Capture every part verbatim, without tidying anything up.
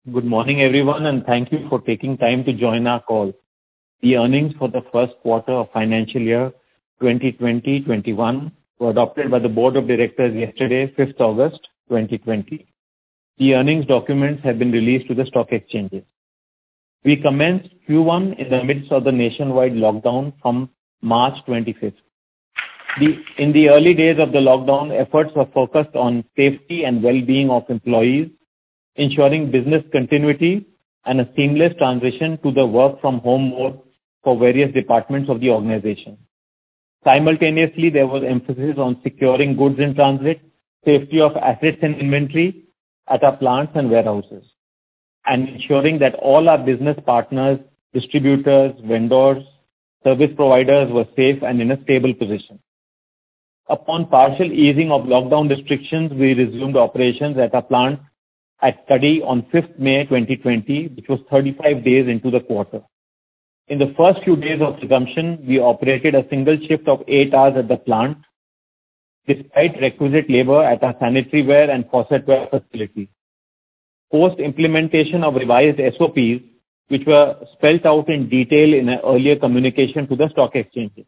Good morning, everyone, and thank you for taking time to join our call. The earnings for the first quarter of financial year twenty twenty twenty-one were adopted by the Board of Directors yesterday, fifth August twenty twenty. The earnings documents have been released to the stock exchanges. We commenced Q one in the midst of the nationwide lockdown from March twenty-fifth. The, in the early days of the lockdown, efforts were focused on safety and well-being of employees, ensuring business continuity and a seamless transition to the work-from-home mode for various departments of the organization. Simultaneously, there was emphasis on securing goods in transit, safety of assets and inventory at our plants and warehouses, and ensuring that all our business partners, distributors, vendors, service providers were safe and in a stable position. Upon partial easing of lockdown restrictions, we resumed operations at our plant at Kadi on fifth May twenty twenty, which was thirty-five days into the quarter. In the first few days of resumption, we operated a single shift of eight hours at the plant, despite requisite labor at our sanitary ware and faucetware facility. Post-implementation of revised S O Ps, which were spelt out in detail in an earlier communication to the stock exchanges.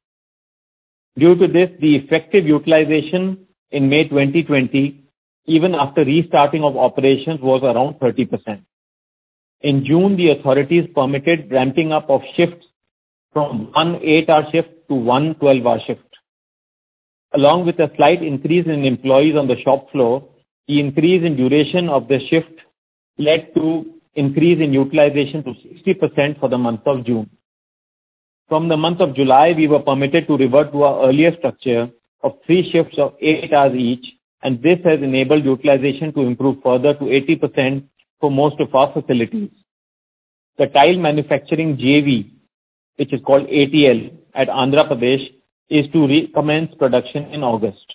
Due to this, the effective utilization in May twenty twenty, even after restarting of operations, was around thirty percent. In June, the authorities permitted ramping up of shifts from one eight-hour shift to one twelve-hour shift. Along with a slight increase in employees on the shop floor, the increase in duration of the shift led to increase in utilization to sixty percent for the month of June. From the month of July, we were permitted to revert to our earlier structure of three shifts of eight hours each, and this has enabled utilization to improve further to eighty percent for most of our facilities. The tile manufacturing J V, which is called A T L at Andhra Pradesh, is to recommence production in August.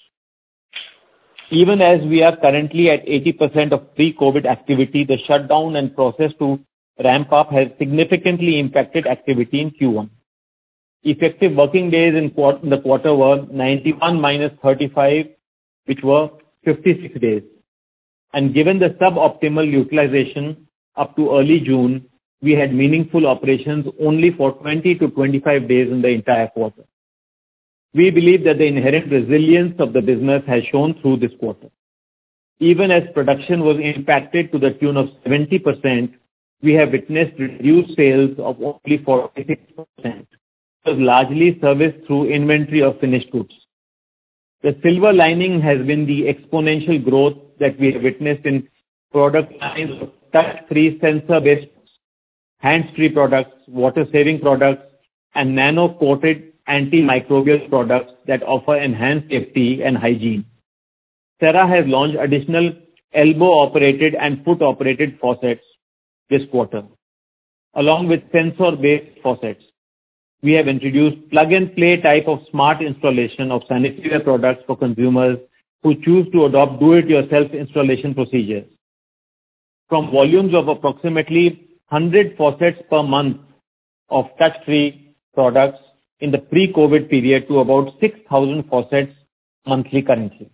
Even as we are currently at eighty percent of pre-COVID activity, the shutdown and process to ramp up has significantly impacted activity in Q one. Effective working days in, quart- in the quarter were ninety-one minus thirty-five, which were fifty-six days. And given the suboptimal utilization up to early June, we had meaningful operations only for twenty to twenty-five days in the entire quarter. We believe that the inherent resilience of the business has shown through this quarter. Even as production was impacted to the tune of seventy percent, we have witnessed reduced sales of only forty-six percent. It was largely serviced through inventory of finished goods. The silver lining has been the exponential growth that we have witnessed in product lines of touch-free sensor-based, hands-free products, water-saving products, and nano-coated antimicrobial products that offer enhanced safety and hygiene. Cera has launched additional elbow-operated and foot-operated faucets this quarter, along with sensor-based faucets. We have introduced plug-and-play type of smart installation of sanitary products for consumers who choose to adopt do-it-yourself installation procedures. From volumes of approximately one hundred faucets per month of touch-free products in the pre-COVID period to about six thousand faucets monthly currently.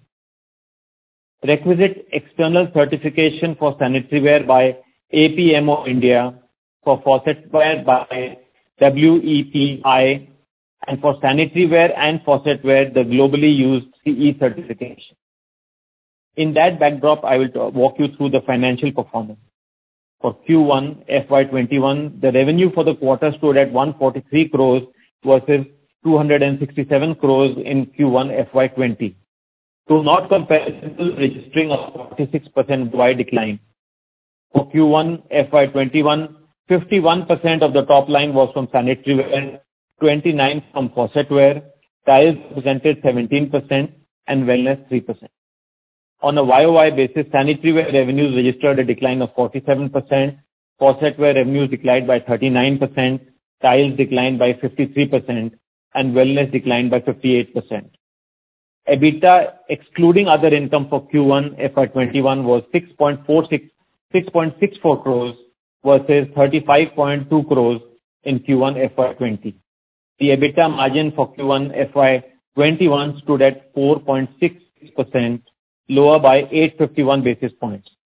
Requisite external certification for sanitary ware by A P M O India, for faucetware by W E P I, and for sanitary ware and faucetware, the globally used C E certification. In that backdrop, I will talk, walk you through the financial performance. For Q one F Y twenty-one, the revenue for the quarter stood at one hundred forty-three crores versus two hundred sixty-seven crores in Q one F Y twenty. So not comparable, registering a forty-six percent Y decline. For Q one F Y twenty-one, fifty-one percent of the top line was from sanitary ware, twenty-nine percent from faucetware, tiles represented seventeen percent, and wellness three percent. On a Y O Y basis, sanitary ware revenues registered a decline of forty-seven percent, faucetware revenues declined by thirty-nine percent, tiles declined by fifty-three percent, and wellness declined by fifty-eight percent. EBITDA, excluding other income for Q one F Y twenty-one, was six point four six, six point six four crores versus thirty-five point two crores in Q one F Y twenty. The EBITDA margin for Q one F Y twenty-one stood at four point six six percent, lower by eight hundred fifty-one basis points.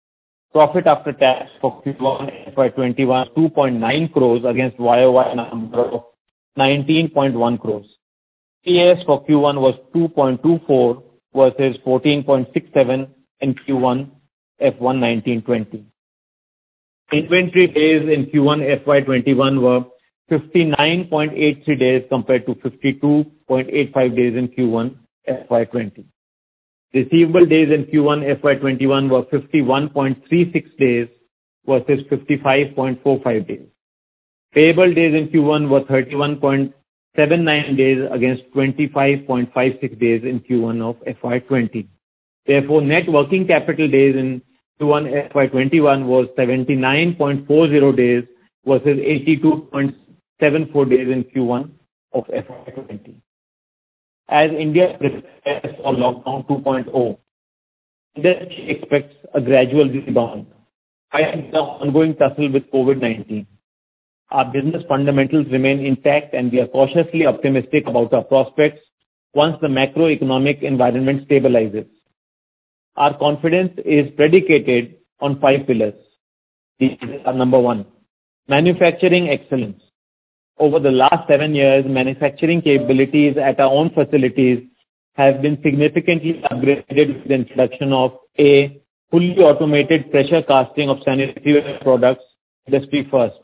Profit after tax for Q one F Y twenty-one, two point nine crores against Y O Y number of nineteen point one crores. P A S for Q one was two point two four versus fourteen point six seven in Q one F one nineteen twenty. Inventory days in Q one F Y twenty-one were fifty-nine point eight three days compared to fifty-two point eight five days in Q one F Y twenty. Receivable days in Q one F Y twenty-one were fifty-one point three six days versus fifty-five point four five days. Payable days in Q one were thirty-one point seven nine days against twenty-five point five six days in Q one of F Y twenty. Therefore, net working capital days in Q one F Y twenty-one was seventy-nine point four zero days versus eighty-two point seven four days in Q one of F Y twenty. As India prepares for lockdown two point oh, industry expects a gradual rebound, despite the ongoing tussle with COVID nineteen. Our business fundamentals remain intact, and we are cautiously optimistic about our prospects once the macroeconomic environment stabilizes. Our confidence is predicated on five pillars. These are: number one, manufacturing excellence. Over the last seven years, manufacturing capabilities at our own facilities have been significantly upgraded with the introduction of A, fully automated pressure casting of sanitary products, industry first.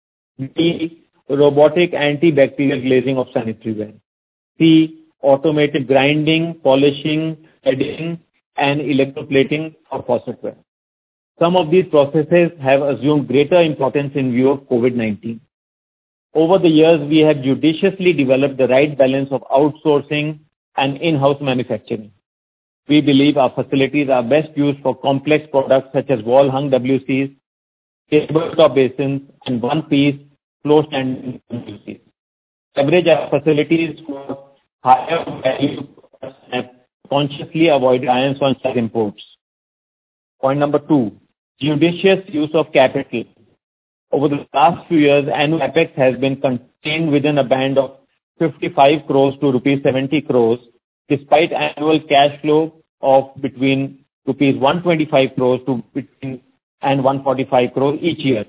B, robotic antibacterial glazing of sanitary ware. C, automated grinding, polishing, threading, and electroplating for faucetware. Some of these processes have assumed greater importance in view of COVID nineteen. Over the years, we have judiciously developed the right balance of outsourcing and in-house manufacturing. We believe our facilities are best used for complex products such as wall-hung W Cs, tabletop basins, and one-piece floor-standing W Cs. Leverage our facilities for higher value products and consciously avoid reliance on such imports. Point number two, judicious use of capital. Over the last few years, annual capex has been contained within a band of fifty-five crores to rupees seventy crores, despite annual cash flow of between rupees one hundred twenty-five crores to between and one hundred forty-five crores each year.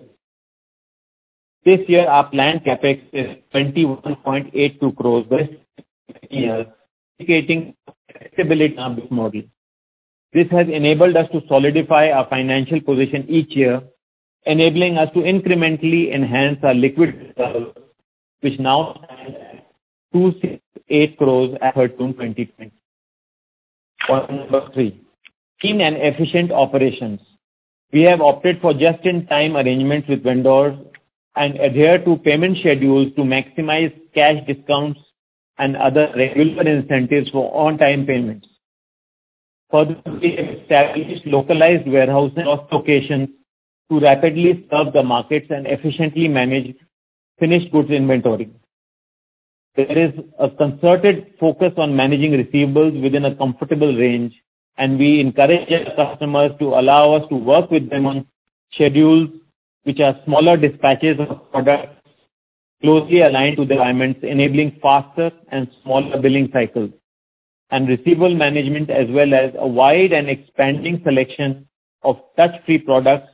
This year, our planned capex is twenty-one point eight two crores this year, indicating flexibility in our business model. This has enabled us to solidify our financial position each year, enabling us to incrementally enhance our liquid reserves, which now stand at two hundred sixty-eight crores as of June twenty twenty. Point number three, clean and efficient operations. We have opted for just-in-time arrangements with vendors and adhere to payment schedules to maximize cash discounts and other regular incentives for on-time payments. Further, we have established localized warehouses or locations to rapidly serve the markets and efficiently manage finished goods inventory. There is a concerted focus on managing receivables within a comfortable range, and we encourage our customers to allow us to work with them on schedules which are smaller dispatches of products closely aligned to the requirements, enabling faster and smaller billing cycles, and receivable management, as well as a wide and expanding selection of touch-free products,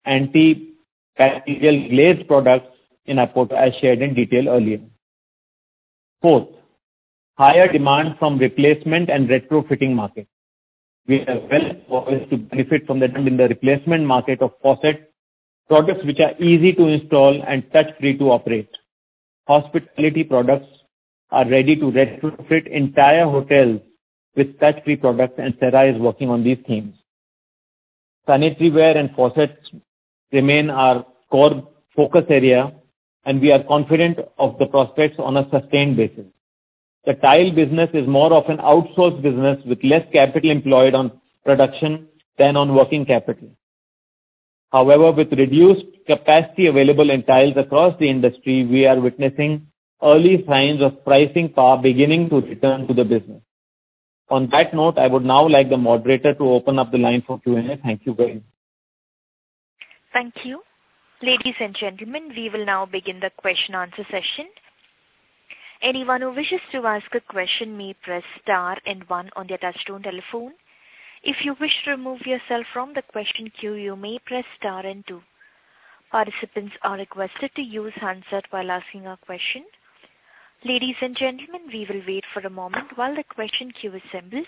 antibacterial glazed products in our portfolio, as shared in detail earlier. Fourth, higher demand from replacement and retrofitting market. We are well poised to benefit from the trend in the replacement market of faucet products which are easy to install and touch-free to operate. Hospitality products are ready to retrofit entire hotels with touch-free products, and Cera is working on these themes. Sanitary ware and faucets remain our core focus area, and we are confident of the prospects on a sustained basis. The tile business is more of an outsourced business with less capital employed on production than on working capital. However, with reduced capacity available in tiles across the industry, we are witnessing early signs of pricing power beginning to return to the business. On that note, I would now like the moderator to open up the line for Q and A. Thank you very much. Thank you. Ladies and gentlemen, we will now begin the question answer session. Anyone who wishes to ask a question may press star and one on their touchtone telephone. If you wish to remove yourself from the question queue, you may press star and two. Participants are requested to use handset while asking a question. Ladies and gentlemen, we will wait for a moment while the question queue assembles.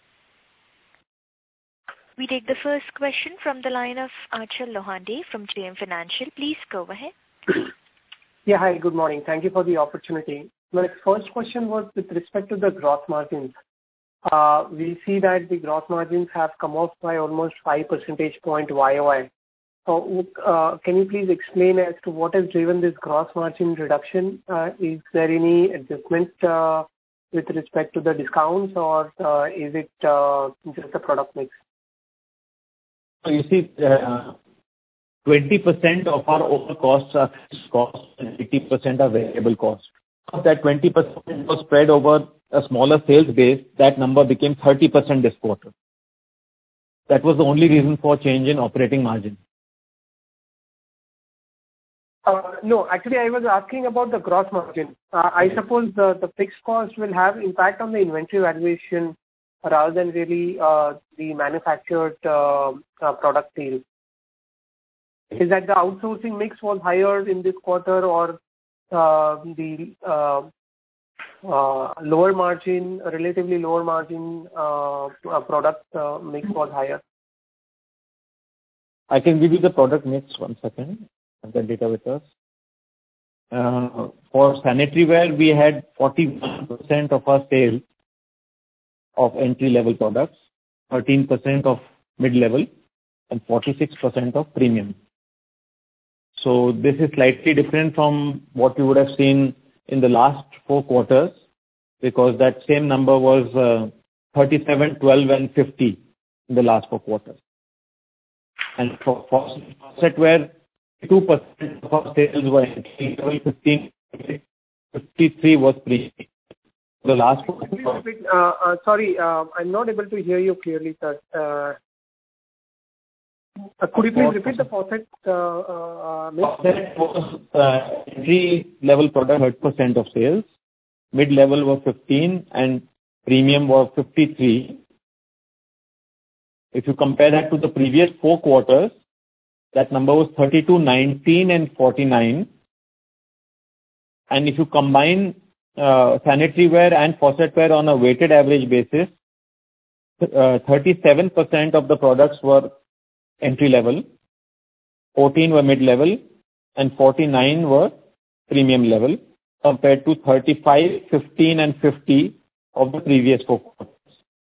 We take the first question from the line of Achal Lohade from J M Financial. Please go ahead. Yeah, hi, good morning. Thank you for the opportunity. My first question was with respect to the gross margins. Uh, we see that the gross margins have come off by almost five percentage point Y O Y. So, uh, can you please explain as to what has driven this gross margin reduction? Uh, is there any adjustment uh, with respect to the discounts, or uh, is it uh, just a product mix? So you see, uh, twenty percent of our overall costs are fixed costs and eighty percent are variable costs. Of that twenty percent was spread over a smaller sales base, that number became thirty percent this quarter. That was the only reason for change in operating margin. Uh, no, actually I was asking about the gross margin. Uh, I suppose the, the fixed cost will have impact on the inventory valuation rather than really uh, the manufactured uh, uh, product sales. Is that the outsourcing mix was higher in this quarter, or uh, the uh, uh, lower margin, relatively lower margin uh, uh, product uh, mix was higher? I can give you the product mix, one second. Have the data with us. Uh, for sanitary ware, we had forty-one percent of our sales of entry-level products, thirteen percent of mid-level, and forty-six percent of premium. So this is slightly different from what you would have seen in the last four quarters, because that same number was uh, thirty-seven, twelve, and fifty in the last four quarters. And for faucet ware, two percent of our sales were entry level, fifteen, fifty-three was premium. The last four quarters. Uh, uh, sorry, uh, I'm not able to hear you clearly, sir. Uh, Uh, could you please repeat the faucet uh, uh, mix? Faucet was uh, entry level product thirty percent of sales, mid level was fifteen, and premium was fifty-three. If you compare that to the previous four quarters, that number was thirty-two, nineteen, and forty-nine. And if you combine uh, sanitary ware and faucet ware on a weighted average basis, uh, thirty-seven percent of the products were entry level, fourteen were mid level, and forty-nine were premium level, compared to thirty-five, fifteen, and fifty of the previous four quarters.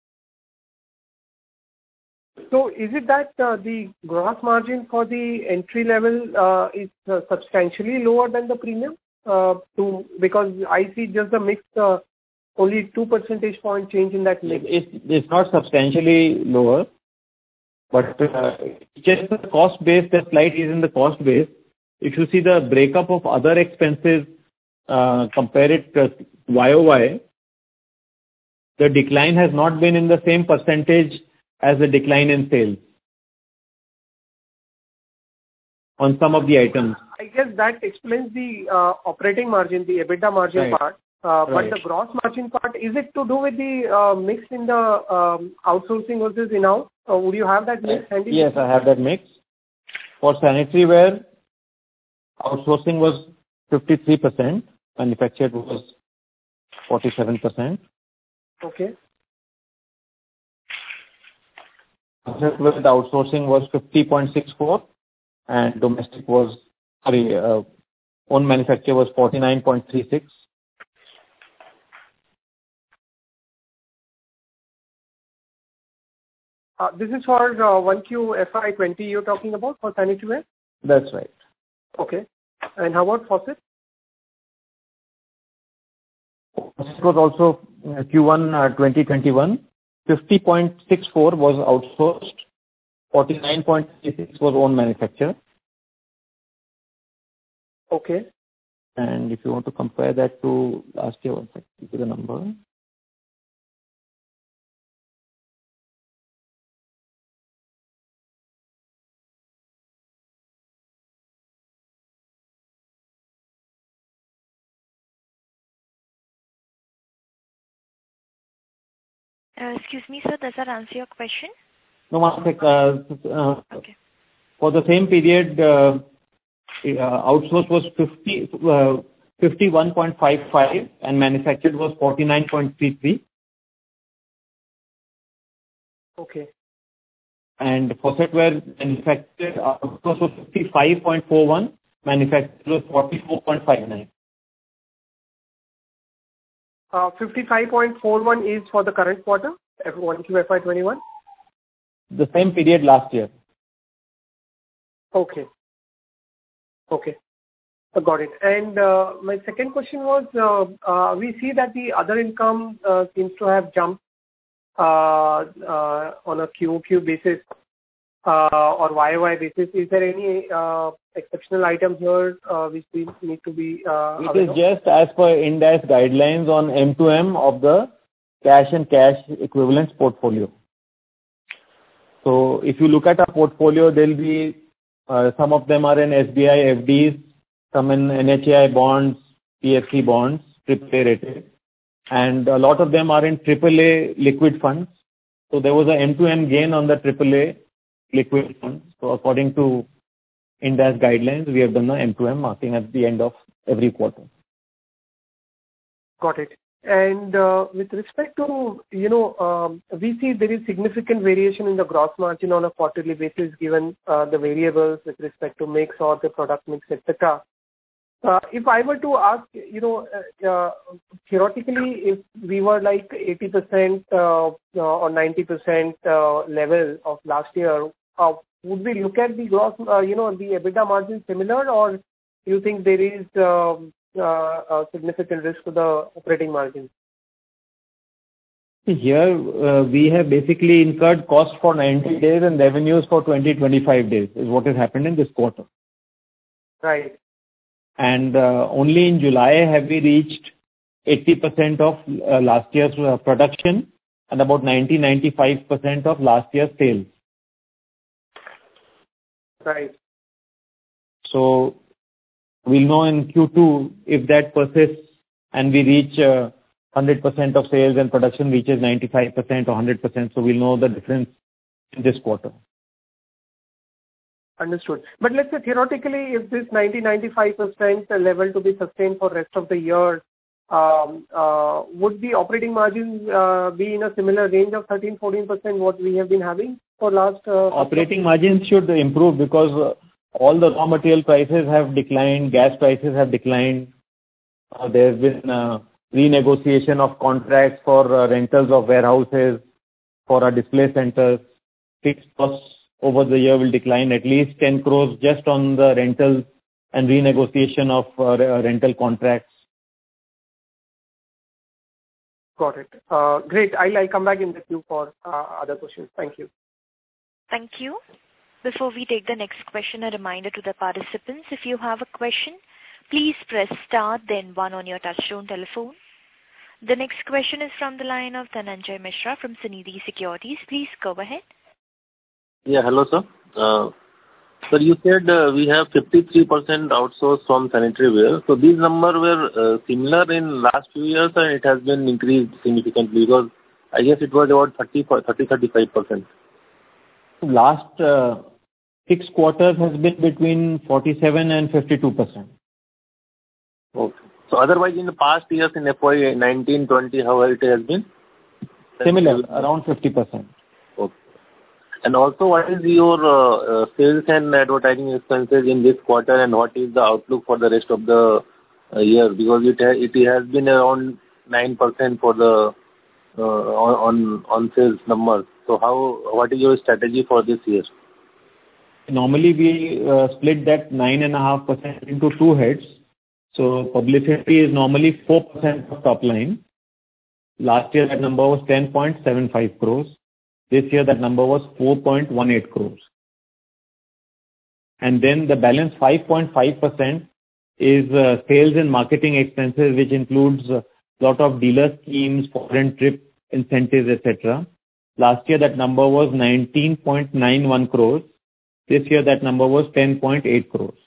So is it that uh, the gross margin for the entry level uh, is uh, substantially lower than the premium? Uh, to because I see just the mix, uh, only two percentage point change in that mix. It's, it's not substantially lower. But uh, just the cost base, the slight is in the cost base. If you see the breakup of other expenses, uh, compare it to Y O Y, the decline has not been in the same percentage as the decline in sales on some of the items. I guess that explains the uh, operating margin, the EBITDA margin Right. part. Uh, Right. But the gross margin part, is it to do with the uh, mix in the um, outsourcing versus in-house? Uh, would you have that mix handy? Yes, I have that mix. For sanitary ware, outsourcing was fifty-three percent, manufactured was forty-seven percent. Okay. The outsourcing was fifty point six four, and domestic was, sorry, uh, own manufacture was forty-nine point three six. Uh, this is for uh, one Q F Y twenty you're talking about for sanitary ware? That's right. Okay. And how about faucet? It was also uh, Q one uh, twenty twenty-one. fifty point six four was outsourced, forty-nine point three six was own manufacture. Okay. And if you want to compare that to last year, one second, give you the number. Uh, excuse me, sir, does that answer your question? No, one sec. uh, uh, Okay. For the same period, uh, uh, outsourced was fifty, uh, fifty-one point five five and manufactured was forty-nine point three three. Okay. And faucetware manufactured outsourced was fifty-five point four one, manufactured was forty-four point five nine. Uh, fifty-five point four one is for the current quarter, F one Q F Y twenty-one? The same period last year. Okay. Okay. Uh, Got it. And uh, my second question was, uh, uh, we see that the other income uh, seems to have jumped uh, uh, on a Q O Q basis uh, or Y O Y basis. Is there any uh, exceptional item here uh, which we need to be uh, It aware is of? just as per Ind AS guidelines on M to M of the cash and cash equivalents portfolio. So if you look at our portfolio, there'll be uh, some of them are in S B I F Ds, some in N H A I bonds, P F C bonds, triple A rated, and a lot of them are in triple A liquid funds. So there was a M to M gain on the triple A liquid funds. So according to Ind AS guidelines, we have done the M to M marking at the end of every quarter. Got it. And uh, with respect to, you know, um, we see there is significant variation in the gross margin on a quarterly basis given uh, the variables with respect to mix or the product mix, et cetera. Uh, if I were to ask, you know, uh, uh, theoretically, if we were like eighty percent uh, uh, or ninety percent uh, level of last year, uh, would we look at the gross, uh, you know, the EBITDA margin similar, or do you think there is um, uh, a significant risk to the operating margin? Here, uh, we have basically incurred costs for ninety days and revenues for twenty to twenty-five days is what has happened in this quarter. Right. And uh, only in July have we reached eighty percent of uh, last year's uh, production and about ninety to ninety-five percent of last year's sales. Right. So we'll know in Q two if that persists and we reach uh, one hundred percent of sales and production reaches ninety-five percent or one hundred percent. So we'll know the difference in this quarter. Understood. But let's say theoretically, if this ninety to ninety-five percent level to be sustained for rest of the year, um, uh, would the operating margins uh, be in a similar range of thirteen to fourteen percent what we have been having for last? Uh, operating margins should improve because uh, all the raw material prices have declined, gas prices have declined. Uh, there's been uh, renegotiation of contracts for uh, rentals of warehouses, for our display centers. Fixed costs over the year will decline at least ten crores just on the rentals and renegotiation of uh, rental contracts. Got it. Uh, great. I'll, I'll come back in the queue for uh, other questions. Thank you. Thank you. Before we take the next question, a reminder to the participants, if you have a question, please press star then one on your touchtone telephone. The next question is from the line of Dhananjay Mishra from Sunidhi Securities. Please go ahead. Yeah, hello, sir. Uh, sir, you said uh, we have fifty-three percent outsourced from sanitary ware. So these numbers were uh, similar in last few years, and it has been increased significantly because I guess it was about thirty to thirty-five percent. Last uh, six quarters has been between forty-seven and fifty-two percent. Okay. So otherwise, in the past years, in F Y nineteen twenty, how it has been? Similar, around fifty percent. Okay. And also, what is your uh, uh, sales and advertising expenses in this quarter, and what is the outlook for the rest of the uh, year? Because it ha- it has been around nine percent for the uh, on on sales numbers. So how what is your strategy for this year? Normally we uh, split that nine and a half percent into two heads. So publicity is normally four percent of top line. Last year that number was ten point seven five crores. This year that number was four point one eight crores. And then the balance five point five percent is uh, sales and marketing expenses, which includes a lot of dealer schemes, foreign trip incentives, et cetera. Last year that number was nineteen point nine one crores. This year that number was ten point eight crores.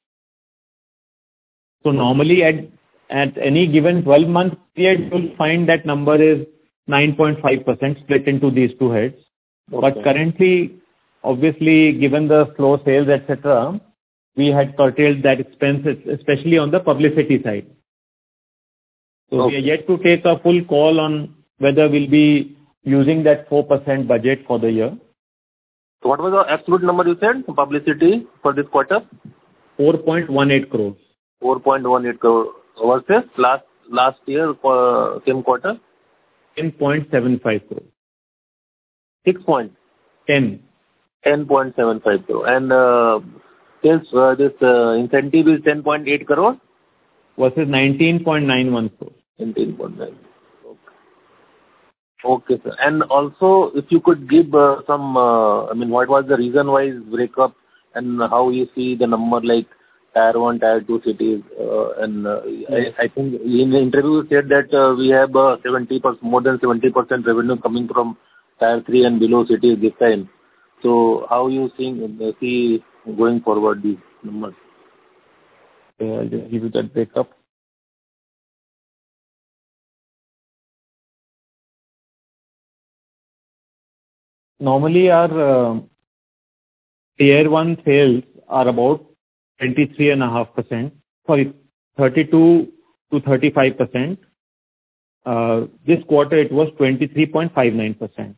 So normally at at any given twelve month period, you'll find that number is nine point five percent split into these two heads. Okay. But currently obviously, given the slow sales, et cetera, we had curtailed that expense, especially on the publicity side. So Okay. we are yet to take a full call on whether we'll be using that four percent budget for the year. So what was the absolute number you said, publicity for this quarter? four point one eight crores. four point one eight crore versus last last year uh, same quarter? ten point seven five crores. six point? ten. ten point seven five crore. And uh, this, uh, this uh, incentive is ten point eight crore? Versus nineteen point nine one crores. nineteen point nine. Okay, sir. And also, if you could give uh, some, uh, I mean, what was the reason-wise breakup and how you see the number like Tier one, Tier two cities? Uh, and uh, Yes. I, I think in the interview you said that uh, we have uh, seventy percent, more than seventy percent revenue coming from Tier three and below cities this time. So how you seeing, uh, see going forward these numbers? Okay, I'll just give you that breakup. Normally, our uh, Tier one sales are about twenty-three point five percent, sorry, thirty-two to thirty-five percent. Uh, this quarter, it was twenty-three point five nine percent.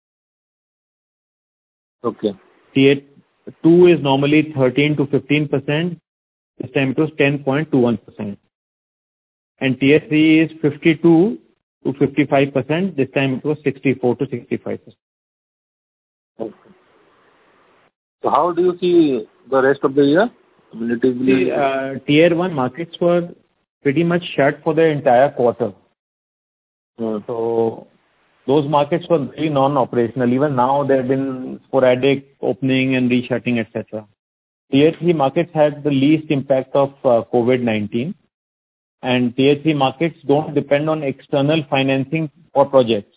Okay. Tier two is normally thirteen to fifteen percent. This time it was ten point two one percent. And Tier three is fifty-two to fifty-five percent. This time it was sixty-four to sixty-five percent. Okay. So how do you see the rest of the year? I mean, it is See, uh, Tier one markets were pretty much shut for the entire quarter. uh, So those markets were very non-operational. Even now, there have been sporadic opening and reshutting, et cetera. Tier three markets had the least impact of uh, COVID nineteen. And Tier three markets don't depend on external financing for projects.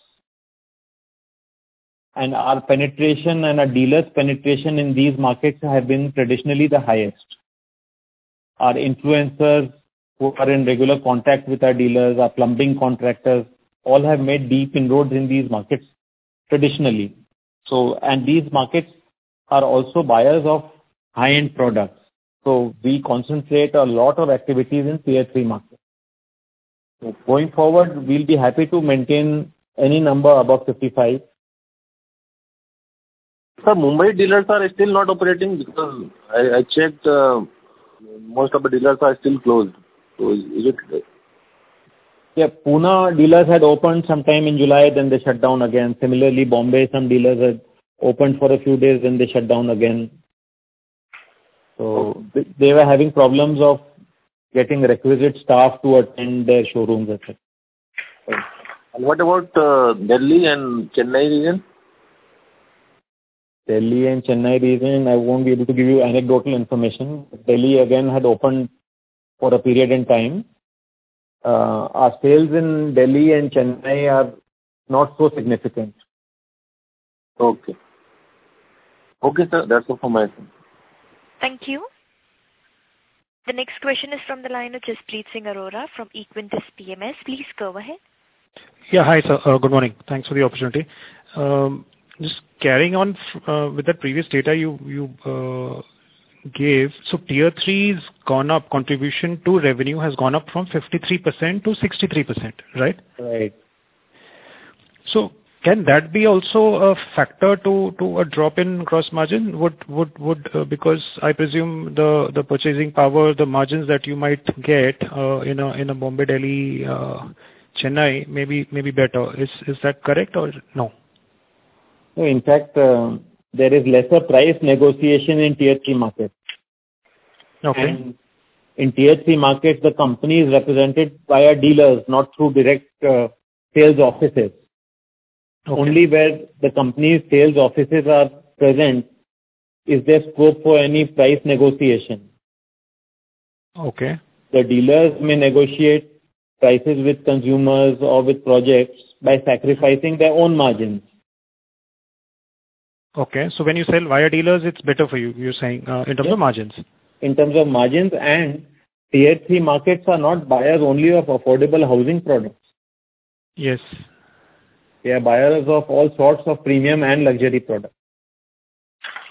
And our penetration and our dealers' penetration in these markets have been traditionally the highest. Our influencers who are in regular contact with our dealers, our plumbing contractors, all have made deep inroads in these markets traditionally. So, and these markets are also buyers of high-end products. So we concentrate a lot of activities in Tier three markets. So going forward, we'll be happy to maintain any number above fifty-five. Sir, Mumbai dealers are still not operating because I, I checked, uh, most of the dealers are still closed. So is, is it? Yeah, Pune dealers had opened sometime in July, then they shut down again. Similarly, Bombay, some dealers had opened for a few days, then they shut down again. So th- they were having problems of getting requisite staff to attend their showrooms, et cetera. And what about uh, Delhi and Chennai region? Delhi and Chennai region, I won't be able to give you anecdotal information. Delhi again had opened for a period in time. Uh, our sales in Delhi and Chennai are not so significant. Okay. Okay, sir. That's all from my side. Thank you. The next question is from the line of Jaspreet Singh Arora from Equentis P M S. Please go ahead. Yeah, hi, sir. Uh, good morning. Thanks for the opportunity. Um, just carrying on uh, with the previous data you you uh, gave. So Tier three's gone up, contribution to revenue has gone up from fifty-three percent to sixty-three percent, right? Right. So can that be also a factor to, to a drop in gross margin? Would would would uh, because I presume the, the purchasing power, the margins that you might get uh, in a in a Bombay, Delhi, uh, Chennai, maybe maybe better. Is is that correct or no? No, in fact, uh, there is lesser price negotiation in Tier three markets. Okay. And in Tier three markets, the company is represented by our dealers, not through direct uh, sales offices. Okay. Only where the company's sales offices are present is there scope for any price negotiation. Okay. The dealers may negotiate prices with consumers or with projects by sacrificing their own margins. Okay. So when you sell via dealers, it's better for you, you're saying, uh, in terms Yes. of margins. In terms of margins, and Tier three markets are not buyers only of affordable housing products. Yes. They are buyers of all sorts of premium and luxury products.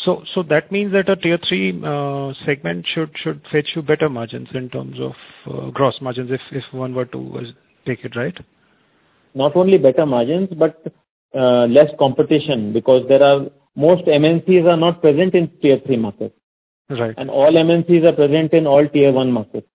So so that means that a tier three uh, segment should should fetch you better margins in terms of uh, gross margins if if one were to uh, take it, right? Not only better margins, but uh, less competition, because there are most M N Cs are not present in tier three markets. Right. And all M N Cs are present in all tier one markets.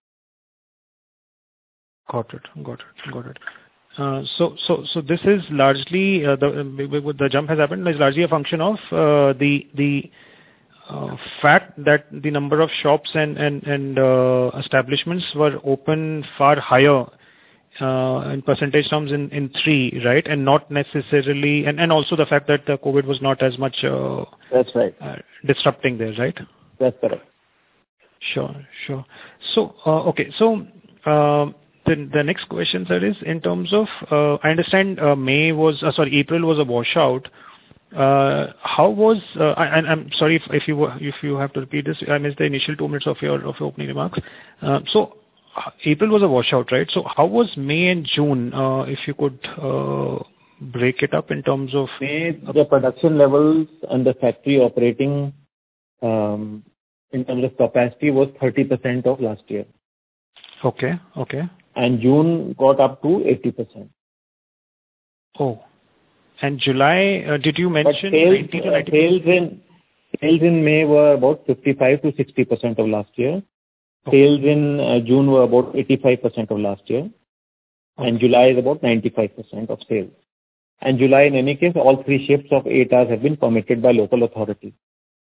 Got it. Got it. Got it. Uh, So so so this is largely uh, the the jump has happened is largely a function of uh, the the uh, fact that the number of shops and and and uh, establishments were open far higher uh, in percentage terms in in three, right? And not necessarily... And and also the fact that the COVID was not as much uh, That's right. uh, disrupting there, right? That's correct. Sure, sure. So, uh, okay. So, um, the the next question, sir, is in terms of, uh, I understand, uh, May was, uh, sorry, April was a washout. Uh, How was, uh, I- and I'm sorry if if you were- if you have to repeat this, I missed the initial two minutes of your of your opening remarks. Uh, So uh, April was a washout, right? So how was May and June, uh, if you could uh, break it up in terms of... May, the production levels and the factory operating um, in terms of capacity was thirty percent of last year. Okay, okay. And June got up to eighty percent. Oh, and July, uh, did you But mention sales, ninety to uh, ninety? sales in sales in May were about fifty-five to sixty percent of last year. Okay. Sales in uh, June were about eighty-five percent of last year. And July is about ninety-five percent of sales. And July, in any case, all three shifts of eight hours have been permitted by local authorities.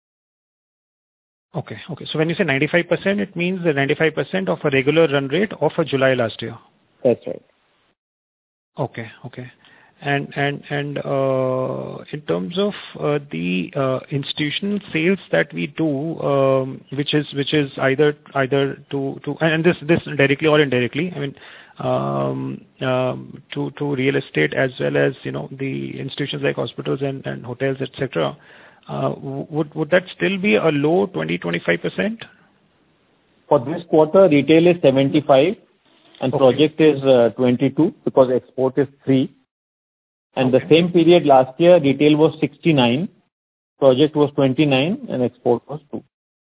Okay. Okay. So when you say ninety-five percent, it means the ninety-five percent of a regular run rate of a July last year. That's right. Okay. Okay. And and and uh, in terms of uh, the uh, institutional sales that we do, um, which is which is either either to to and this this directly or indirectly, I mean, um, um, to to real estate as well as, you know, the institutions like hospitals and and hotels, et cetera. Uh, would would that still be a low twenty to twenty-five percent? For this quarter, retail is seventy-five and Okay. project is uh, twenty-two, because export is three. And Okay. the same period last year, retail was sixty-nine, project was twenty-nine, and export was two.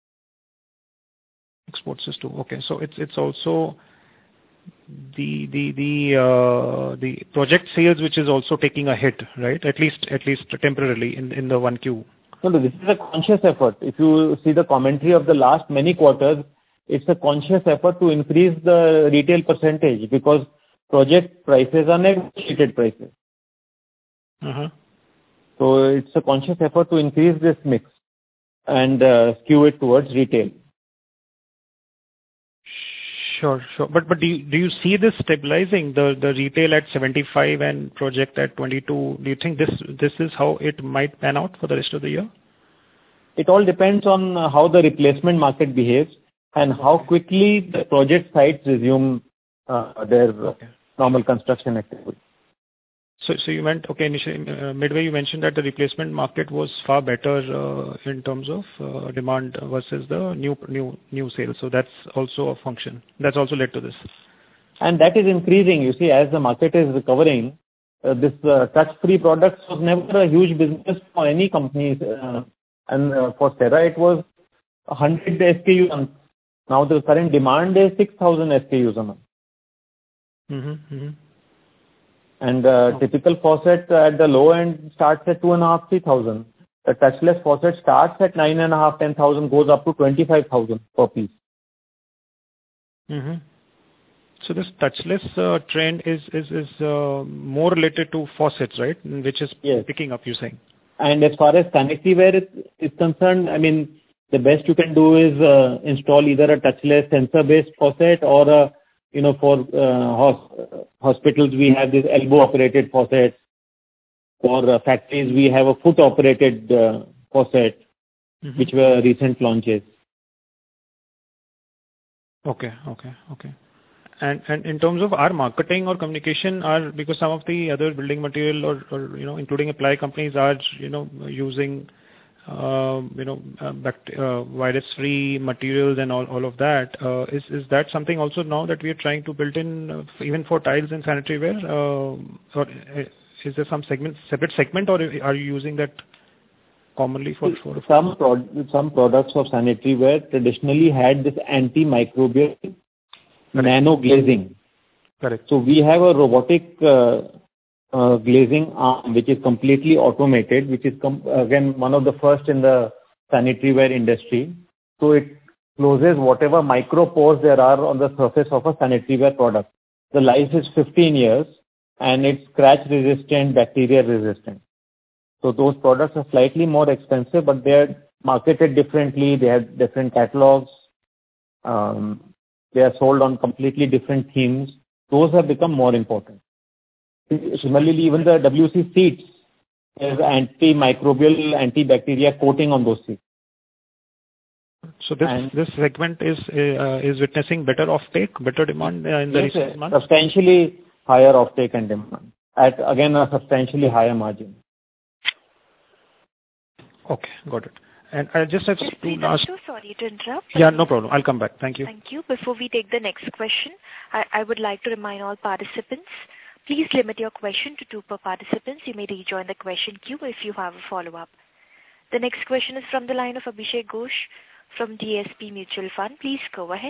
Exports is two. Okay. So it's it's also the the the uh, the project sales which is also taking a hit, right? At least at least temporarily in in the one Q. No, no, this is a conscious effort. If you see the commentary of the last many quarters, it's a conscious effort to increase the retail percentage, because project prices are negotiated prices. Uh-huh. So it's a conscious effort to increase this mix and uh, skew it towards retail. Sure, sure. But but do you, do you see this stabilizing, the the retail at seventy-five and project at twenty-two? Do you think this this is how it might pan out for the rest of the year? It all depends on uh, how the replacement market behaves and how quickly the project sites resume uh, their uh, Okay. normal construction activity. So so you meant, okay, initially, uh, midway you mentioned that the replacement market was far better uh, in terms of uh, demand versus the new new new sales. So that's also a function. That's also led to this. And that is increasing. You see, as the market is recovering, uh, this uh, touch-free products was never a huge business for any companies. Uh, and uh, for Cera, it was one hundred S K Us a month. Now the current demand is six thousand S K Us a month. Mm-hmm, mm-hmm. And uh, Oh. typical faucet at the low end starts at two and a half, three thousand. The touchless faucet starts at nine and a half, ten thousand, goes up to twenty-five thousand per piece. Mm-hmm. So this touchless uh, trend is is is uh, more related to faucets, right? Which is Yes. picking up, you're saying. And as far as sanitaryware is, is concerned, I mean, the best you can do is uh, install either a touchless sensor-based faucet or a, you know, for uh, hos- hospitals we have these elbow-operated faucets. For uh, factories we have a foot-operated uh, faucet, Mhm. which were recent launches. Okay, okay, okay. And and in terms of our marketing or communication, are because some of the other building material or, or you know, including apply companies are, you know, using uh, you know uh, bact- uh, virus-free materials and all all of that. Uh, is is that something also now that we are trying to build in uh, even for tiles and sanitary ware, uh, or uh, is there some segment separate segment, or are you using that? commonly for, for some pro- some products of sanitary ware traditionally had this antimicrobial nano glazing. Correct. So we have a robotic uh, uh, glazing arm which is completely automated, which is com- again one of the first in the sanitary ware industry. So it closes whatever micropores there are on the surface of a sanitary ware product. The life is fifteen years and it's scratch resistant, bacteria resistant. So those products are slightly more expensive, but they are marketed differently. They have different catalogs. Um, they are sold on completely different themes. Those have become more important. Similarly, even the W C seats, there's antimicrobial, antibacterial coating on those seats. So this And this segment is uh, is witnessing better offtake, better demand uh, in the yes, recent months? substantially higher offtake and demand at, again, a substantially higher margin. Okay, got it. And I just have Yes, two please, last... I'm so sorry to interrupt. Yeah, no problem. I'll come back. Thank you. Thank you. Before we take the next question, I, I would like to remind all participants, please limit your question to two per participants. You may rejoin the question queue if you have a follow-up. The next question is from the line of Abhishek Ghosh from D S P Mutual Fund. Please go ahead.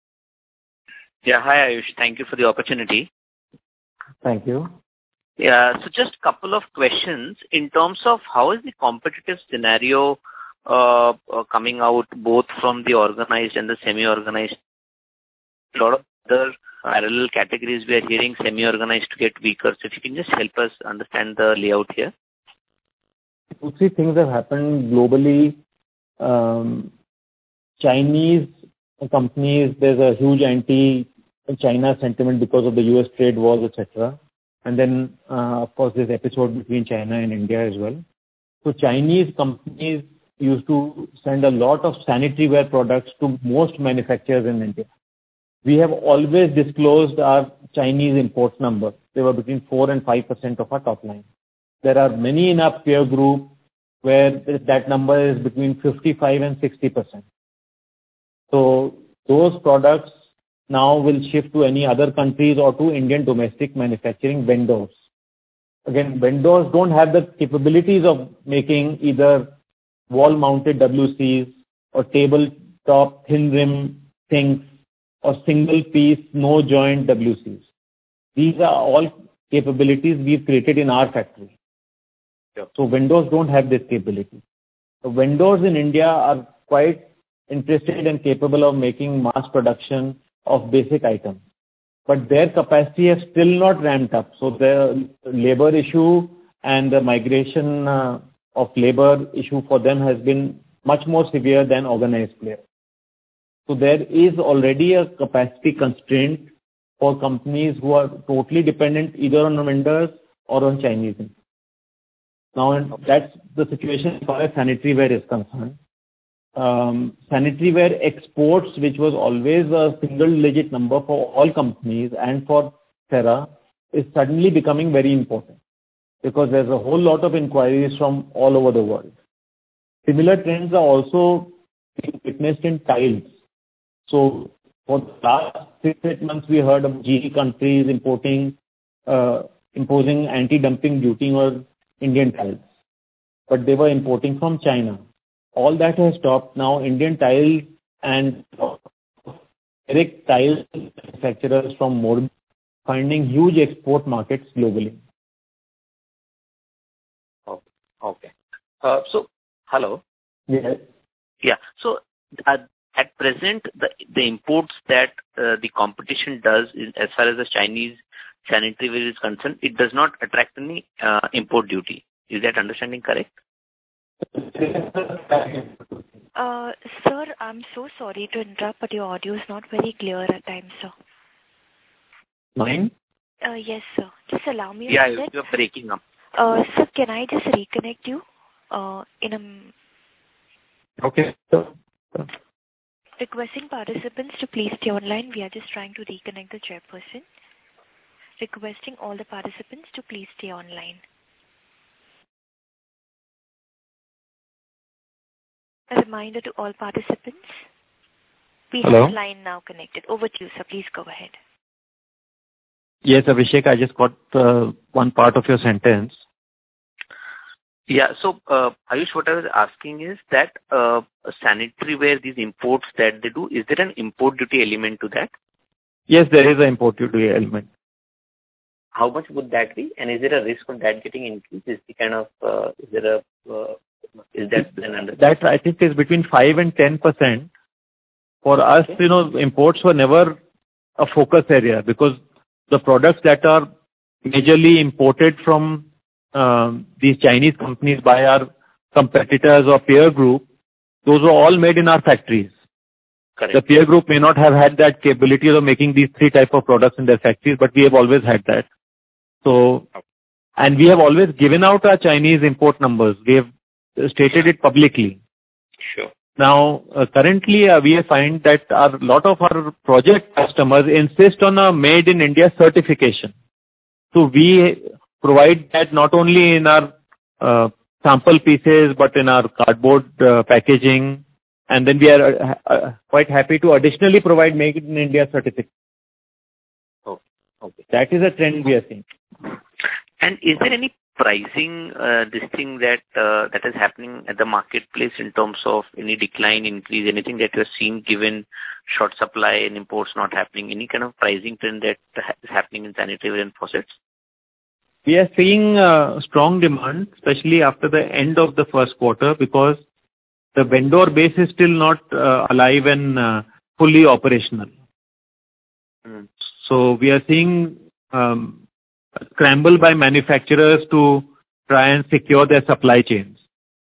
Yeah, hi Ayush. Thank you for the opportunity. Thank you. Yeah, so just a couple of questions in terms of how is the competitive scenario uh, uh, coming out both from the organized and the semi-organized. A lot of other parallel categories we are hearing semi-organized to get weaker. So if you can just help us understand the layout here. Two, three things have happened globally. Um, Chinese companies, there's a huge anti-China sentiment because of the U S trade wars, et cetera. And then, uh, of course, this episode between China and India as well. So Chinese companies used to send a lot of sanitary ware products to most manufacturers in India. We have always disclosed our Chinese import number. They were between four and five percent of our top line. There are many in our peer group where that number is between fifty-five and sixty percent. So those products now will shift to any other countries or to Indian domestic manufacturing vendors. Again, vendors don't have the capabilities of making either wall-mounted W Cs or tabletop thin rim sinks or single piece no joint W Cs. These are all capabilities we've created in our factory. Yeah. So vendors don't have this capability. The vendors in India are quite interested and capable of making mass production of basic items, but their capacity has still not ramped up. So the labor issue and the migration uh, of labor issue for them has been much more severe than organized players. So there is already a capacity constraint for companies who are totally dependent either on vendors or on Chinese. Now that's the situation as far as sanitary ware is concerned. Um, sanitary ware exports, which was always a single-digit number for all companies and for Cera, is suddenly becoming very important because there's a whole lot of inquiries from all over the world. Similar trends are also being witnessed in tiles. So for the last six, eight months, we heard of G E countries importing, uh, imposing anti-dumping duty on Indian tiles, but they were importing from China. All that has stopped. Now Indian tile and direct tile manufacturers from Morbi finding huge export markets globally. Oh, okay. Uh, so, hello. Yes. Yeah. So, uh, at present, the the imports that uh, the competition does, is, as far as the Chinese sanitary ware is concerned, it does not attract any uh, import duty. Is that understanding correct? Uh, sir, I'm so sorry to interrupt, but your audio is not very clear at times, sir. Mine? Uh, yes, sir. Just allow me a Yeah, minute. you're breaking up. Uh, sir, can I just reconnect you uh, in a... Okay. So, Requesting participants to please stay online. We are just trying to reconnect the chairperson. Requesting all the participants to please stay online. A reminder to all participants. We Hello? have line now connected. Over to you, sir. Please go ahead. yes, Abhishek, I just got uh, one part of your sentence. Yeah. So, uh, Ayush, what I was asking is that uh, sanitary ware, these imports that they do, is there an import duty element to that? Yes, there is an import duty element. How much would that be? And is there a risk of that getting increased? Is the kind of uh, is there a uh, is that an under- that I think is between five and ten percent. For us, okay. you know, imports were never a focus area because the products that are majorly imported from um, these Chinese companies by our competitors or peer group, those were all made in our factories. Correct. The peer group may not have had that capability of making these three type of products in their factories, but we have always had that. So, and we have always given out our Chinese import numbers. We have stated it publicly. Sure. Now, uh, currently, uh, we find that a lot of our project customers insist on a made in India certification. So we provide that not only in our uh, sample pieces, but in our cardboard uh, packaging. And then we are uh, uh, quite happy to additionally provide made in India certificate. Okay. Okay. That is a trend we are seeing. And is there any pricing, uh, this thing that uh, that is happening at the marketplace in terms of any decline, increase, anything that you are seeing given short supply and imports not happening, any kind of pricing trend that is happening in sanitary and faucets? We are seeing uh, strong demand, especially after the end of the first quarter, because the vendor base is still not uh, alive and uh, fully operational. Mm. So we are seeing um, a scramble by manufacturers to try and secure their supply chains.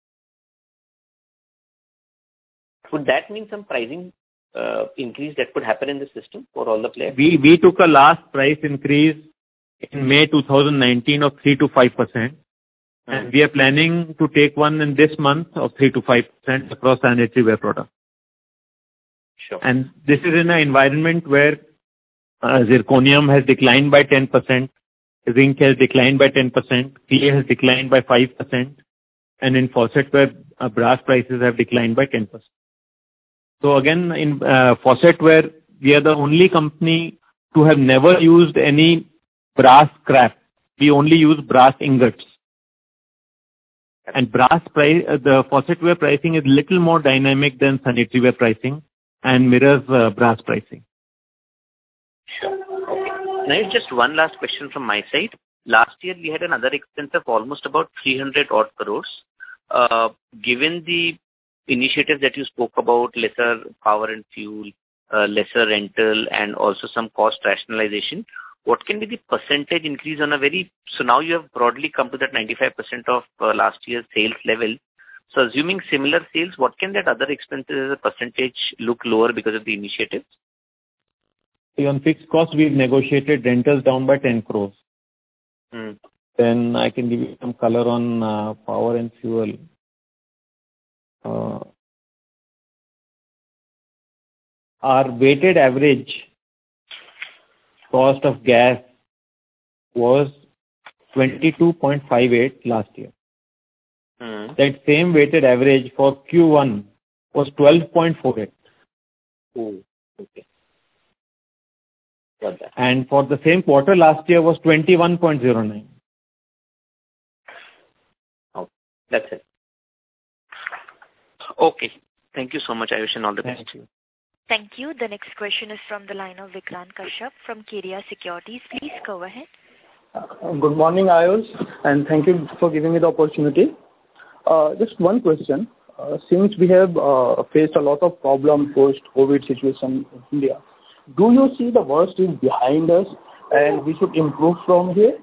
Would that mean some pricing uh, increase that could happen in the system for all the players? We we took a last price increase in May two thousand nineteen of three to five percent. And we are planning to take one in this month of three to five percent across sanitary ware products. Sure. And this is in an environment where uh, zirconium has declined by ten percent, zinc has declined by ten percent, clay has declined by five percent, and in faucet ware, uh, brass prices have declined by ten percent. So again, in uh, faucet ware, we are the only company to have never used any brass scrap. We only use brass ingots. And brass price, uh, the faucet ware pricing is little more dynamic than sanitary ware pricing and mirrors uh, brass pricing. Sure. Okay. Now, just one last question from my side. Last year, we had another expense of almost about three hundred odd crores. Uh, given the initiatives that you spoke about, lesser power and fuel, uh, lesser rental, and also some cost rationalization, what can be the percentage increase on a very, so now you have broadly come to that ninety-five percent of uh, last year's sales level. So assuming similar sales, what can that other expenses as a percentage look lower because of the initiatives? On fixed costs, we've negotiated rentals down by ten crores. Hmm. Then I can give you some color on uh, power and fuel. Uh, our weighted average cost of gas was twenty-two point five eight last year. Hmm. That same weighted average for Q one was twelve point four eight. Oh, okay. Got that. And for the same quarter last year was twenty-one point zero nine. Oh, that's it. Okay. Thank you so much, Ayush, and all the best. Thank you. Thank you. The next question is from the line of Vikrant Kashyap from Kedia Securities. Please go ahead. Uh, good morning, Ayush, and thank you for giving me the opportunity. Uh, just one question. Uh, since we have uh, faced a lot of problem post-COVID situation in India, do you see the worst is behind us and we should improve from here?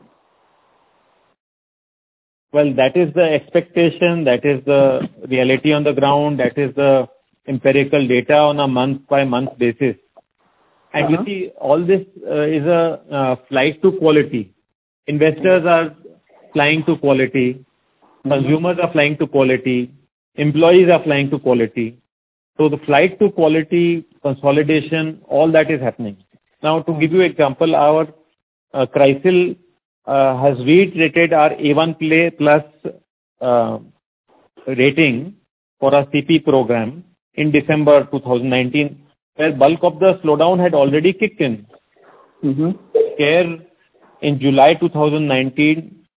Well, that is the expectation, that is the reality on the ground, that is the empirical data on a month-by-month basis. And uh-huh. you see, all this uh, is a uh, flight to quality. Investors are flying to quality, consumers are flying to quality, employees are flying to quality. So the flight to quality, consolidation, all that is happening. Now, to give you an example, our uh, CRISIL uh, has reiterated our A one Play Plus uh, rating for our C P program in December two thousand nineteen, where bulk of the slowdown had already kicked in. Mm-hmm. Care in July two thousand nineteen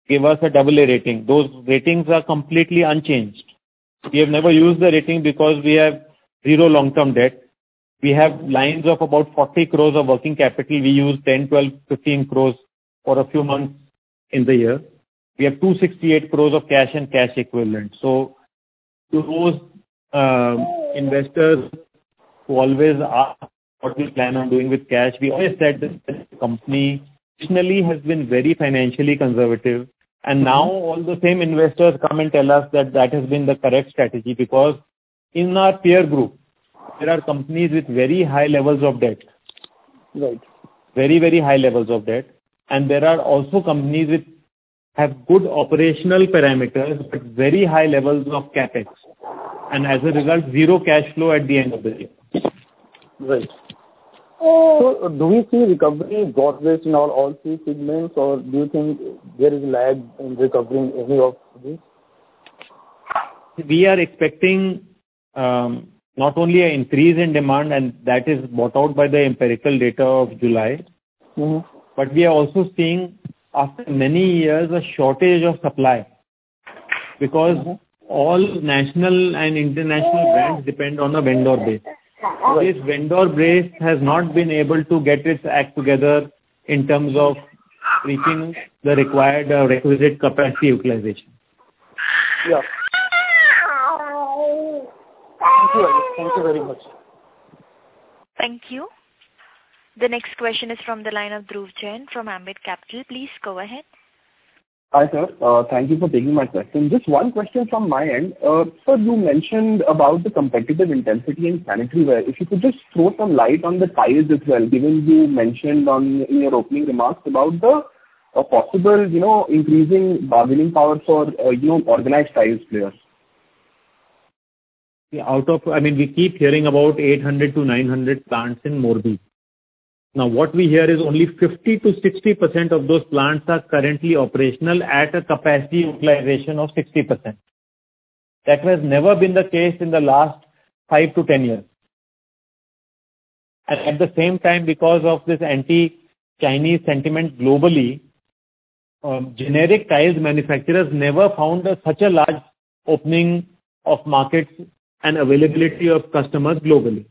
give us a double A rating. Those ratings are completely unchanged. We have never used the rating because we have zero long-term debt. We have lines of about forty crores of working capital. We use ten, twelve, fifteen crores for a few months in the year. We have two hundred sixty-eight crores of cash and cash equivalents. So to those uh, investors who always ask what we plan on doing with cash, we always said that the company traditionally has been very financially conservative. And now all the same investors come and tell us that that has been the correct strategy, because in our peer group, there are companies with very high levels of debt. Right. Very, very high levels of debt. And there are also companies with have good operational parameters, but very high levels of capex. And as a result, zero cash flow at the end of the year. Right. So do we see recovery broad-based in all, all three segments, or do you think there is lag in recovering any of these? We are expecting um, not only an increase in demand, and that is brought out by the empirical data of July, Mm-hmm. but we are also seeing after many years a shortage of supply, because Mm-hmm. all national and international brands depend on a vendor base. This vendor base has not been able to get its act together in terms of reaching the required uh, requisite capacity utilization. Yeah. Thank you. Thank you very much. Thank you. The next question is from the line of Dhruv Jain from Ambit Capital. Please go ahead. Hi, sir. Uh, Thank you for taking my question. Just one question from my end. Uh, Sir, you mentioned about the competitive intensity in sanitary ware. If you could just throw some light on the tiles as well, given you mentioned on in your opening remarks about the uh, possible, you know, increasing bargaining power for, uh, you know, organized tiles players. Out of, I mean, we keep hearing about eight hundred to nine hundred plants in Morbi. Now, what we hear is only fifty to sixty percent of those plants are currently operational at a capacity utilization of sixty percent. That has never been the case in the last five to ten years. And at the same time, because of this anti-Chinese sentiment globally, um, generic tiles manufacturers never found a, such a large opening of markets and availability of customers globally.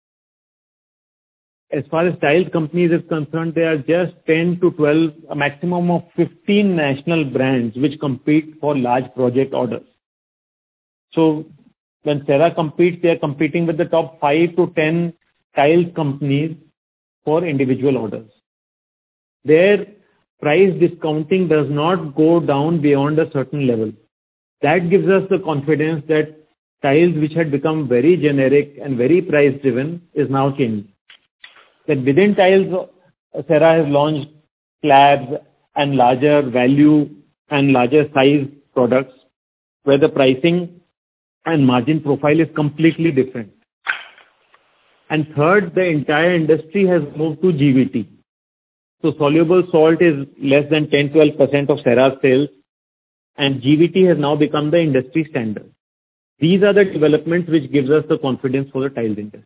As far as tiles companies is concerned, there are just ten to twelve, a maximum of fifteen national brands which compete for large project orders. So when Cera competes, they are competing with the top five to ten tiles companies for individual orders. Their price discounting does not go down beyond a certain level. That gives us the confidence that tiles which had become very generic and very price driven is now changing. That within tiles, Cera has launched slabs and larger value and larger size products where the pricing and margin profile is completely different. And third, the entire industry has moved to G V T. So soluble salt is less than ten to twelve percent of Cera's sales, and G V T has now become the industry standard. These are the developments which gives us the confidence for the tiles industry.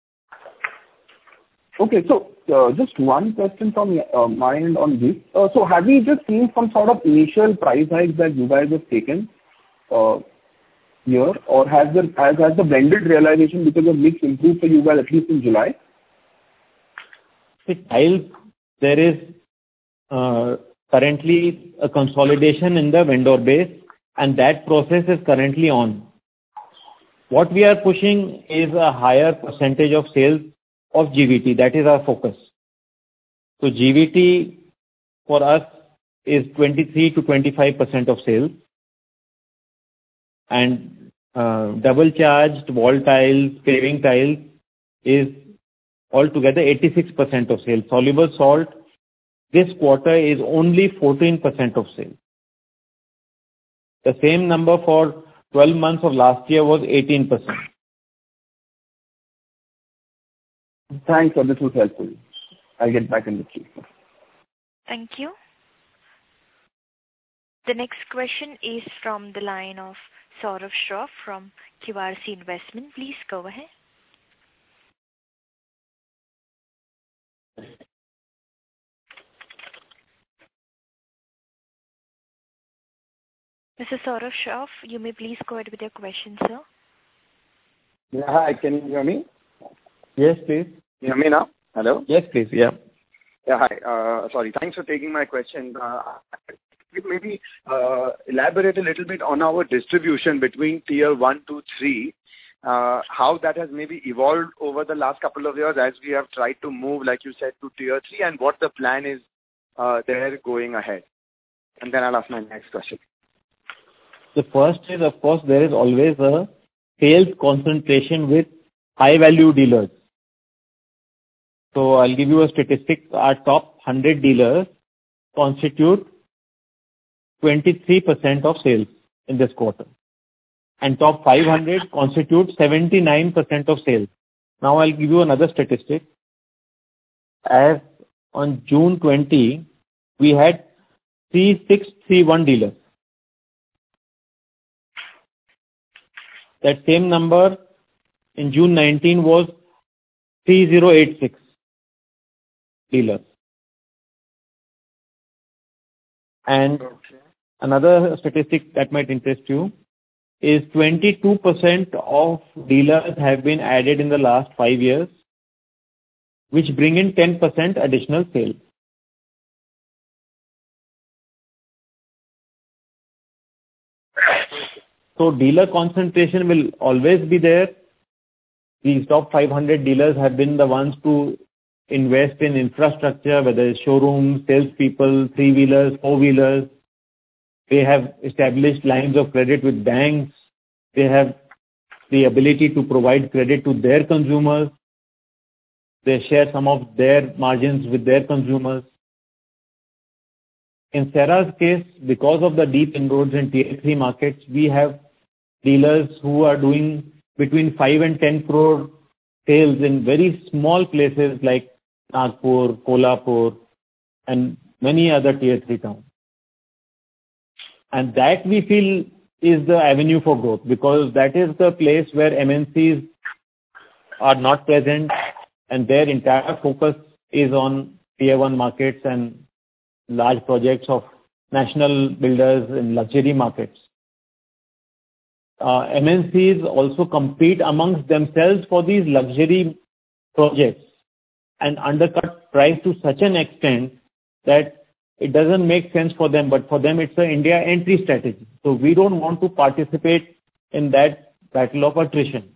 Okay, so uh, just one question from uh, my end on this. Uh, so have you just seen some sort of initial price hikes that you guys have taken uh, here, or has the has, has the blended realization because of mix improved for you guys at least in July? With tiles, there is uh, currently a consolidation in the vendor base, and that process is currently on. What we are pushing is a higher percentage of sales of G V T. That is our focus. So G V T for us is twenty-three to twenty-five percent of sales, and uh, double charged wall tiles, paving tiles is altogether eighty-six percent of sales. Soluble salt this quarter is only fourteen percent of sales. The same number for twelve months of last year was eighteen percent. Thanks, sir. This was helpful. I'll get back in the queue. Thank you. The next question is from the line of Saurav Shroff from Q R C Investment. Please go ahead. Mister Saurav Shroff, you may please go ahead with your question, sir. Yeah, hi. Can you hear me? Yes, please. You hear me now? Hello? Yes, please. Yeah. Yeah, hi. Uh, sorry. Thanks for taking my question. Uh, maybe uh, elaborate a little bit on our distribution between tier one to three. Uh, how that has maybe evolved over the last couple of years as we have tried to move, like you said, to tier three, and what the plan is uh, there going ahead. And then I'll ask my next question. The first is, of course, there is always a sales concentration with high-value dealers. So I'll give you a statistic. Our top one hundred dealers constitute twenty-three percent of sales in this quarter. And top five hundred constitute seventy-nine percent of sales. Now I'll give you another statistic. As on June twentieth, we had three thousand six hundred thirty-one dealers. That same number in June nineteenth was three thousand eighty-six dealers. And Okay. another statistic that might interest you is twenty-two percent of dealers have been added in the last five years, which bring in ten percent additional sales. So dealer concentration will always be there. These top five hundred dealers have been the ones to invest in infrastructure, whether it's showrooms, salespeople, three-wheelers, four-wheelers. They have established lines of credit with banks. They have the ability to provide credit to their consumers. They share some of their margins with their consumers. In Cera's case, because of the deep inroads in tier three markets, we have dealers who are doing between five and ten crore sales in very small places like Nagpur, Kolhapur, and many other tier three towns. And that we feel is the avenue for growth, because that is the place where M N Cs are not present and their entire focus is on tier one markets and large projects of national builders in luxury markets. Uh, M N Cs also compete amongst themselves for these luxury projects and undercut price to such an extent that it doesn't make sense for them, but for them it's an India entry strategy. So we don't want to participate in that battle of attrition.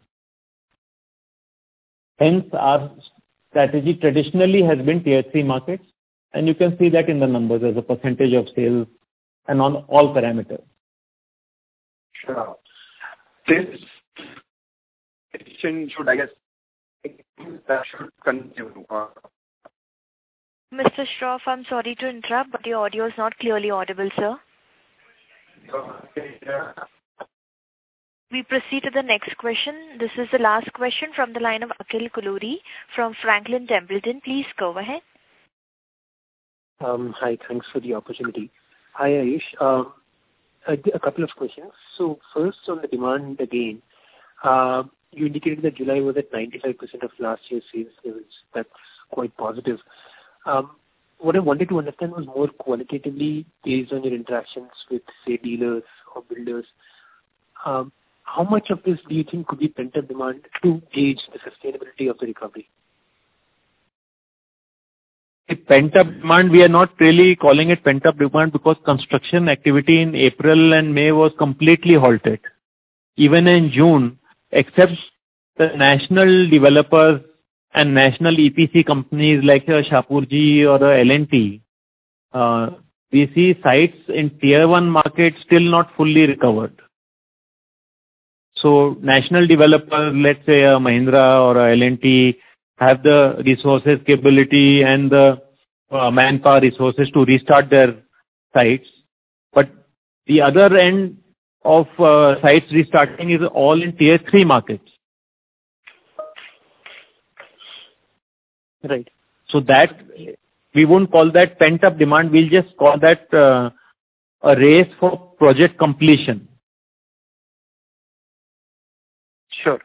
Hence our strategy traditionally has been tier three markets, and you can see that in the numbers as a percentage of sales and on all parameters. Sure. This should, I guess, that should continue. Uh, Mister Shroff, I'm sorry to interrupt, but your audio is not clearly audible, sir. okay, yeah. We proceed to the next question. This is the last question from the line of Akhil Kuluri from Franklin Templeton. Please go ahead. Um, hi, thanks for the opportunity. Hi, Ayush. Um, a, a couple of questions. So first on the demand again, uh, you indicated that July was at ninety-five percent of last year's sales levels. That's quite positive. Um, what I wanted to understand was more qualitatively based on your interactions with, say, dealers or builders. Um, how much of this do you think could be pent-up demand to gauge the sustainability of the recovery? Pent-up demand, we are not really calling it pent-up demand because construction activity in April and May was completely halted. Even in June, except the national developers and national E P C companies like a Shapurji or a L and T, uh, we see sites in tier one markets still not fully recovered. So national developers, let's say a Mahindra or a L and T, have the resources, capability and the uh, manpower resources to restart their sites. But the other end of uh, sites restarting is all in tier three markets. Right. So that, we won't call that pent-up demand, we'll just call that uh, a race for project completion. Sure.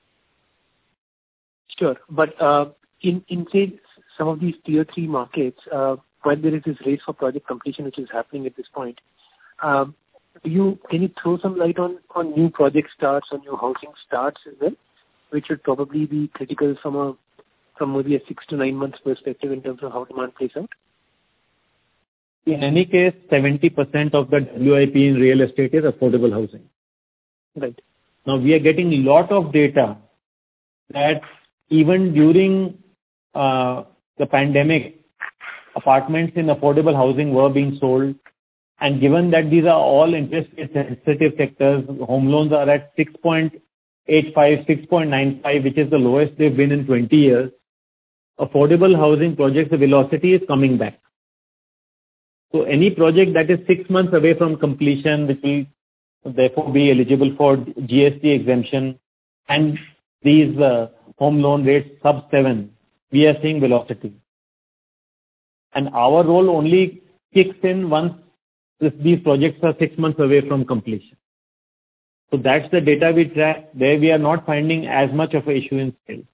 Sure. But uh, in, in, say, some of these tier three markets, uh, while there is this race for project completion which is happening at this point, um, do you can you throw some light on, on new project starts, on new housing starts as well, which would probably be critical from a from maybe a six to nine months perspective in terms of how demand plays out? In any case, seventy percent of the W I P in real estate is affordable housing. Right. Now we are getting a lot of data that even during uh, the pandemic, apartments in affordable housing were being sold. And given that these are all interest rate sensitive sectors, home loans are at six point eight five, six point nine five, which is the lowest they've been in twenty years. Affordable housing projects, the velocity is coming back. So any project that is six months away from completion, which will therefore be eligible for G S T exemption, and these uh, home loan rates sub seven, we are seeing velocity. And our role only kicks in once this, these projects are six months away from completion. So that's the data we track. There we are not finding as much of an issue in sales.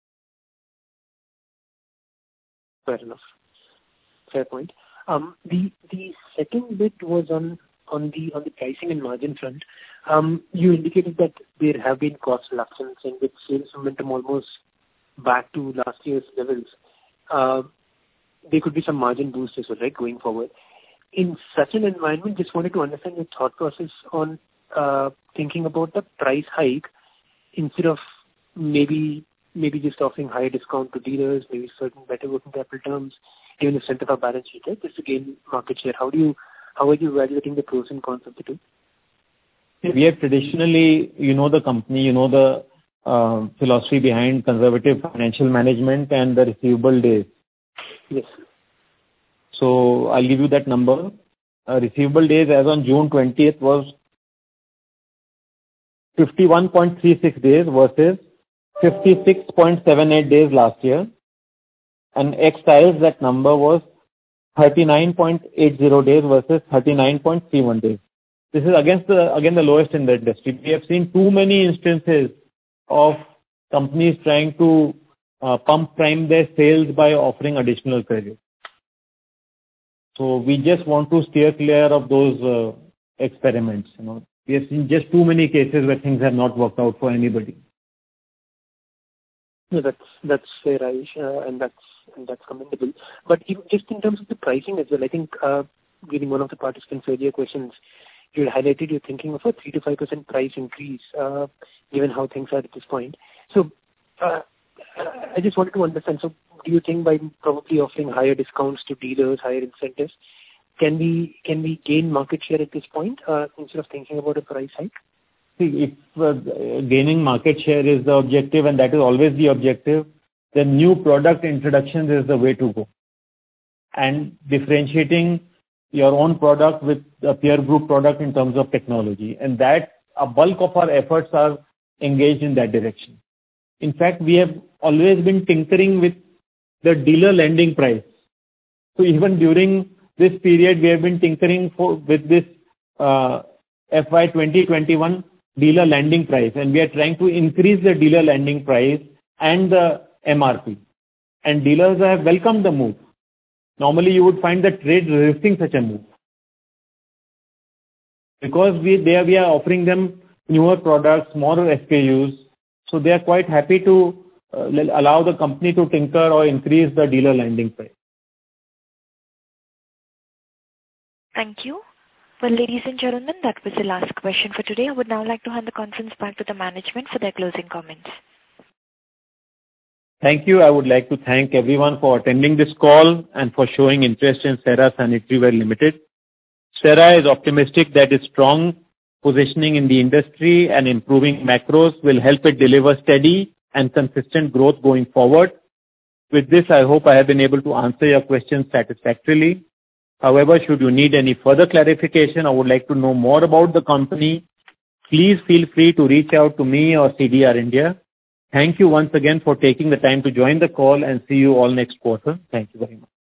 Fair enough. Fair point. Um, the the second bit was on on the on the pricing and margin front. Um, you indicated that there have been cost reductions and with sales momentum almost back to last year's levels. Uh, there could be some margin boost as well, right, going forward. In such an environment, just wanted to understand your thought process on uh, thinking about the price hike instead of maybe maybe just offering higher discount to dealers, maybe certain better working capital terms, given the strength of our balance sheet, right, just to gain market share. How do you how are you evaluating the pros and cons of the two? We have traditionally, you know the company, you know the uh, philosophy behind conservative financial management and the receivable days. Yes. So I'll give you that number. Uh, receivable days as on June twentieth was fifty-one point three six days versus fifty-six point seven eight days last year. And ex-tiles, that number was thirty-nine point eight zero days versus thirty-nine point three one days. This is against the, again the lowest in the industry. We have seen too many instances of companies trying to uh, pump prime their sales by offering additional credit. So we just want to steer clear of those uh, experiments. You know, we have seen just too many cases where things have not worked out for anybody. No, that's that's fair, Ayush, uh, and that's and that's commendable. But even just in terms of the pricing as well, I think uh, giving one of the participants' earlier questions, you highlighted you're thinking of a three to five percent price increase, uh, given how things are at this point. So uh, I just wanted to understand. So do you think by probably offering higher discounts to dealers, higher incentives, can we can we gain market share at this point uh, instead of thinking about a price hike? See, if uh, gaining market share is the objective, and that is always the objective, then new product introductions is the way to go. And differentiating your own product with a peer group product in terms of technology. And that a bulk of our efforts are engaged in that direction. In fact, we have always been tinkering with the dealer lending price. So even during this period, we have been tinkering for, with this uh, F Y twenty twenty-one dealer lending price, and we are trying to increase the dealer lending price and the M R P. And dealers have welcomed the move. Normally, you would find the trade resisting such a move. Because we, there we are offering them newer products, more S K Us, so they are quite happy to uh, allow the company to tinker or increase the dealer lending price. Thank you. Well, ladies and gentlemen, that was the last question for today. I would now like to hand the conference back to the management for their closing comments. Thank you. I would like to thank everyone for attending this call and for showing interest in Cera Sanitaryware Limited. Cera is optimistic that its strong positioning in the industry and improving macros will help it deliver steady and consistent growth going forward. With this, I hope I have been able to answer your questions satisfactorily. However, should you need any further clarification or would like to know more about the company, please feel free to reach out to me or C D R India. Thank you once again for taking the time to join the call, and see you all next quarter. Thank you very much.